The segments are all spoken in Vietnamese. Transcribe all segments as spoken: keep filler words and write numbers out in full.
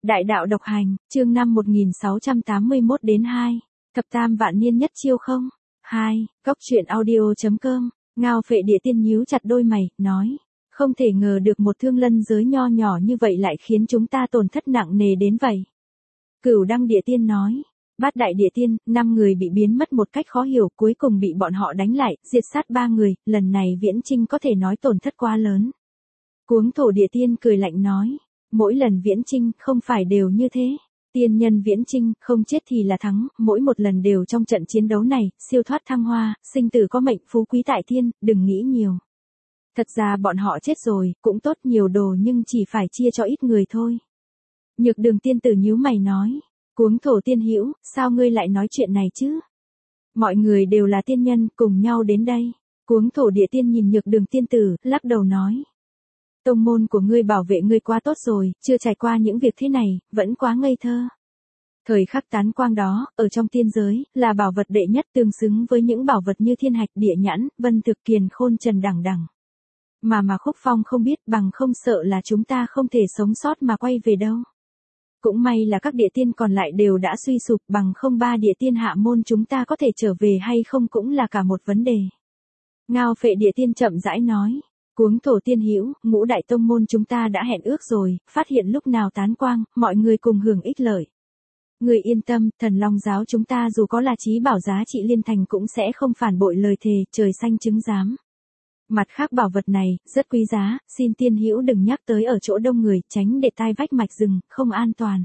Đại đạo độc hành, chương năm một nghìn sáu trăm tám mươi mốt đến hai. Thập tam vạn niên nhất chiêu không? hai. Góc truyện audio.com. Ngao Phệ Địa Tiên nhíu chặt đôi mày, nói. Không thể ngờ được một thương lân giới nho nhỏ như vậy lại khiến chúng ta tổn thất nặng nề đến vậy. Cửu Đăng Địa Tiên nói. Bát Đại Địa Tiên, năm người bị biến mất một cách khó hiểu, cuối cùng bị bọn họ đánh lại, diệt sát ba người, lần này Viễn Chinh có thể nói tổn thất quá lớn. Cuống Thổ Địa Tiên cười lạnh nói. Mỗi lần Viễn Chinh không phải đều như thế. Tiên nhân Viễn Chinh không chết thì là thắng, mỗi một lần đều trong trận chiến đấu này, siêu thoát thăng hoa, sinh tử có mệnh, phú quý tại thiên, đừng nghĩ nhiều. Thật ra bọn họ chết rồi, cũng tốt nhiều đồ nhưng chỉ phải chia cho ít người thôi. Nhược Đường Tiên tử nhíu mày nói. Cuống Thổ Tiên hữu, sao ngươi lại nói chuyện này chứ? Mọi người đều là tiên nhân, cùng nhau đến đây. Cuống Thổ Địa Tiên nhìn Nhược Đường Tiên tử, lắc đầu nói. Tông môn của ngươi bảo vệ ngươi quá tốt rồi, chưa trải qua những việc thế này, vẫn quá ngây thơ. Thời khắc tán quang đó, ở trong tiên giới, là bảo vật đệ nhất tương xứng với những bảo vật như thiên hạch, địa nhãn, vân thực, kiền khôn, trần đẳng đẳng. Mà mà Khúc Phong không biết, bằng không sợ là chúng ta không thể sống sót mà quay về đâu. Cũng may là các địa tiên còn lại đều đã suy sụp, bằng không ba địa tiên hạ môn chúng ta có thể trở về hay không cũng là cả một vấn đề. Ngao Phệ Địa Tiên chậm rãi nói. Cuống Thổ Tiên hữu, ngũ đại tông môn chúng ta đã hẹn ước rồi, phát hiện lúc nào tán quang, mọi người cùng hưởng ích lợi. Người yên tâm, Thần Long giáo chúng ta dù có là chí bảo giá trị liên thành cũng sẽ không phản bội lời thề, trời xanh chứng giám. Mặt khác bảo vật này, rất quý giá, xin tiên hữu đừng nhắc tới ở chỗ đông người, tránh để tai vách mạch rừng, không an toàn.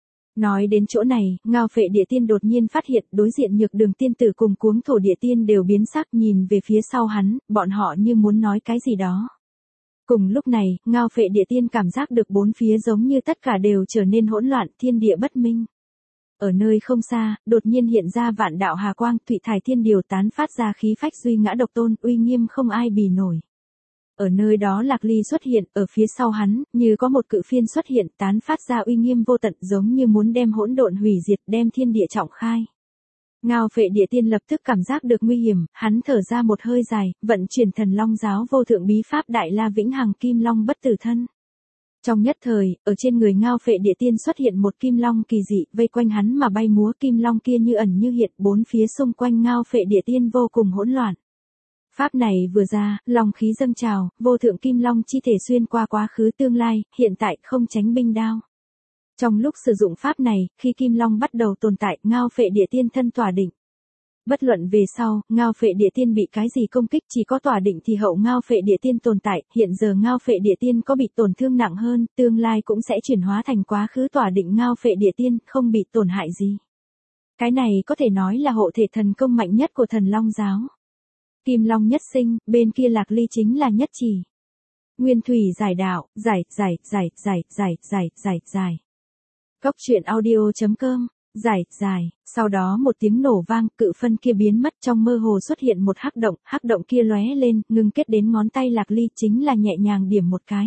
Nói đến chỗ này, Ngao Phệ Địa Tiên đột nhiên phát hiện đối diện Nhược Đường Tiên tử cùng Cuống Thổ Địa Tiên đều biến sắc nhìn về phía sau hắn, bọn họ như muốn nói cái gì đó. Cùng lúc này, Ngao Phệ Địa Tiên cảm giác được bốn phía giống như tất cả đều trở nên hỗn loạn, thiên địa bất minh. Ở nơi không xa, đột nhiên hiện ra vạn đạo hà quang, thủy thải thiên điều tán phát ra khí phách duy ngã độc tôn, uy nghiêm không ai bì nổi. Ở nơi đó Lạc Ly xuất hiện, ở phía sau hắn, như có một cự phiên xuất hiện, tán phát ra uy nghiêm vô tận giống như muốn đem hỗn độn hủy diệt, đem thiên địa trọng khai. Ngao Phệ Địa Tiên lập tức cảm giác được nguy hiểm, hắn thở ra một hơi dài, vận chuyển Thần Long giáo vô thượng bí pháp Đại La Vĩnh Hằng Kim Long bất tử thân. Trong nhất thời, ở trên người Ngao Phệ Địa Tiên xuất hiện một kim long kỳ dị, vây quanh hắn mà bay múa, kim long kia như ẩn như hiện, bốn phía xung quanh Ngao Phệ Địa Tiên vô cùng hỗn loạn. Pháp này vừa ra, long khí dâng trào, vô thượng kim long chi thể xuyên qua quá khứ tương lai, hiện tại không tránh binh đao. Trong lúc sử dụng pháp này, khi kim long bắt đầu tồn tại, Ngao Phệ Địa Tiên thân tỏa định. Bất luận về sau, Ngao Phệ Địa Tiên bị cái gì công kích, chỉ có tỏa định thì hậu Ngao Phệ Địa Tiên tồn tại, hiện giờ Ngao Phệ Địa Tiên có bị tổn thương nặng hơn, tương lai cũng sẽ chuyển hóa thành quá khứ tỏa định Ngao Phệ Địa Tiên, không bị tổn hại gì. Cái này có thể nói là hộ thể thần công mạnh nhất của Thần Long giáo. Kim Long nhất sinh, bên kia Lạc Ly chính là nhất chỉ. Nguyên thủy giải đạo, giải, giải, giải, giải, giải, giải, giải, giải. Góc truyện audio.com, giải, giải, sau đó một tiếng nổ vang, cự phân kia biến mất trong mơ hồ xuất hiện một hắc động, hắc động kia lóe lên, ngưng kết đến ngón tay Lạc Ly chính là nhẹ nhàng điểm một cái.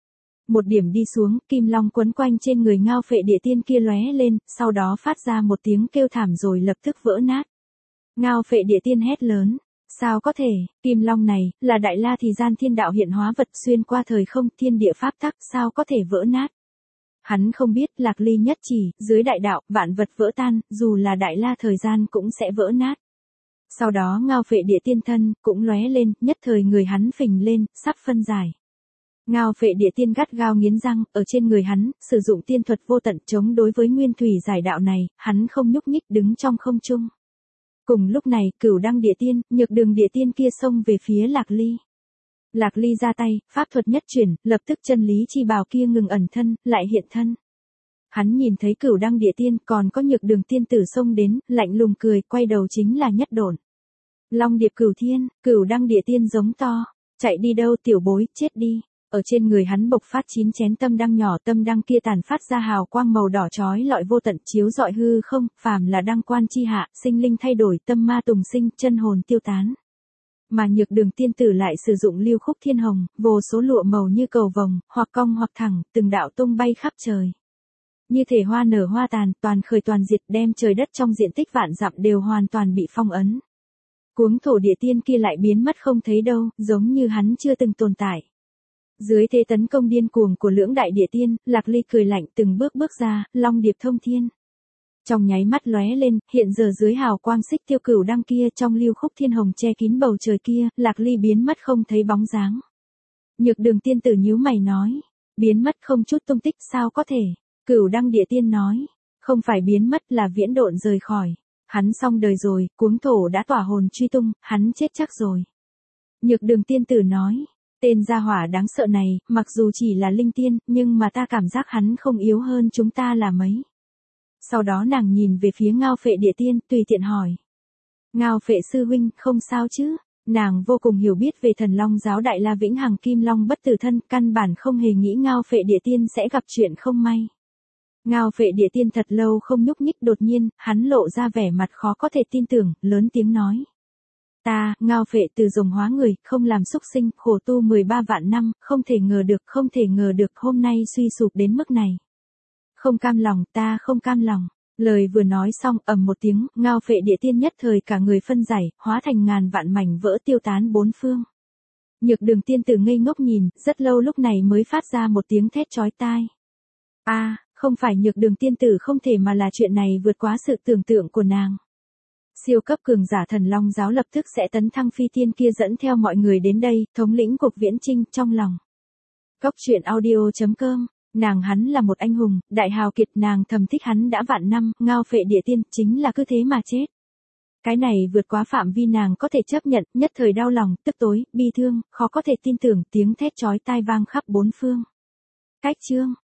Một điểm đi xuống, kim long quấn quanh trên người Ngao Phệ Địa Tiên kia lóe lên, sau đó phát ra một tiếng kêu thảm rồi lập tức vỡ nát. Ngao Phệ Địa Tiên hét lớn. Sao có thể, kim long này, là Đại La thì gian thiên đạo hiện hóa vật xuyên qua thời không, thiên địa pháp tắc, sao có thể vỡ nát. Hắn không biết, Lạc Ly nhất chỉ, dưới đại đạo, vạn vật vỡ tan, dù là Đại La thời gian cũng sẽ vỡ nát. Sau đó Ngao Phệ Địa Tiên thân, cũng lóe lên, nhất thời người hắn phình lên, sắp phân giải. Ngao Phệ Địa Tiên gắt gao nghiến răng, ở trên người hắn, sử dụng tiên thuật vô tận chống đối với nguyên thủy giải đạo này, hắn không nhúc nhích đứng trong không trung. Cùng lúc này, Cửu Đăng Địa Tiên, Nhược Đường Địa Tiên kia xông về phía Lạc Ly. Lạc Ly ra tay, pháp thuật nhất chuyển, lập tức chân lý chi bào kia ngừng ẩn thân, lại hiện thân. Hắn nhìn thấy Cửu Đăng Địa Tiên, còn có Nhược Đường Tiên tử xông đến, lạnh lùng cười, quay đầu chính là Nhất Độn. Long điệp Cửu Thiên, Cửu Đăng Địa Tiên giống to, chạy đi đâu tiểu bối, chết đi. Ở trên người hắn bộc phát chín chén tâm đăng nhỏ, tâm đăng kia tản phát ra hào quang màu đỏ chói lọi vô tận chiếu rọi hư không, phàm là đăng quan chi hạ, sinh linh thay đổi, tâm ma tùng sinh, chân hồn tiêu tán. Mà Nhược Đường Tiên tử lại sử dụng lưu khúc thiên hồng, vô số lụa màu như cầu vồng, hoặc cong hoặc thẳng, từng đạo tung bay khắp trời. Như thể hoa nở hoa tàn, toàn khởi toàn diệt, đem trời đất trong diện tích vạn dặm đều hoàn toàn bị phong ấn. Cuống Thổ Địa Tiên kia lại biến mất không thấy đâu, giống như hắn chưa từng tồn tại. Dưới thế tấn công điên cuồng của lưỡng đại địa tiên, Lạc Ly cười lạnh từng bước bước ra, long điệp thông thiên. Trong nháy mắt lóe lên, hiện giờ dưới hào quang xích tiêu cửu đăng kia trong lưu khúc thiên hồng che kín bầu trời kia, Lạc Ly biến mất không thấy bóng dáng. Nhược Đường tiên tử nhíu mày nói, biến mất không chút tung tích sao có thể? Cửu đăng địa tiên nói, không phải biến mất là viễn độn rời khỏi. Hắn xong đời rồi, cuống thổ đã tỏa hồn truy tung, hắn chết chắc rồi. Nhược Đường tiên tử nói, tên gia hỏa đáng sợ này, mặc dù chỉ là linh tiên, nhưng mà ta cảm giác hắn không yếu hơn chúng ta là mấy. Sau đó nàng nhìn về phía Ngao Phệ địa tiên, tùy tiện hỏi. Ngao Phệ sư huynh, không sao chứ? Nàng vô cùng hiểu biết về thần long giáo Đại La Vĩnh Hằng Kim Long bất tử thân, căn bản không hề nghĩ Ngao Phệ địa tiên sẽ gặp chuyện không may. Ngao Phệ địa tiên thật lâu không nhúc nhích, đột nhiên, hắn lộ ra vẻ mặt khó có thể tin tưởng, lớn tiếng nói. Ta, Ngao Phệ từ rồng hóa người, không làm súc sinh, khổ tu mười ba vạn năm, không thể ngờ được, không thể ngờ được hôm nay suy sụp đến mức này. Không cam lòng, ta không cam lòng. Lời vừa nói xong, ầm một tiếng, Ngao Phệ địa tiên nhất thời cả người phân giải, hóa thành ngàn vạn mảnh vỡ tiêu tán bốn phương. Nhược Đường tiên tử ngây ngốc nhìn, rất lâu lúc này mới phát ra một tiếng thét chói tai. A, à, không phải Nhược Đường tiên tử không thể mà là chuyện này vượt quá sự tưởng tượng của nàng. Siêu cấp cường giả thần long giáo lập tức sẽ tấn thăng phi tiên kia dẫn theo mọi người đến đây, thống lĩnh cuộc viễn chinh trong lòng. Cốc truyện audio chấm com. Nàng hắn là một anh hùng, đại hào kiệt, nàng thầm thích hắn đã vạn năm, Ngao Phệ địa tiên chính là cứ thế mà chết. Cái này vượt quá phạm vi nàng có thể chấp nhận, nhất thời đau lòng, tức tối, bi thương, khó có thể tin tưởng, tiếng thét chói tai vang khắp bốn phương. Cách chương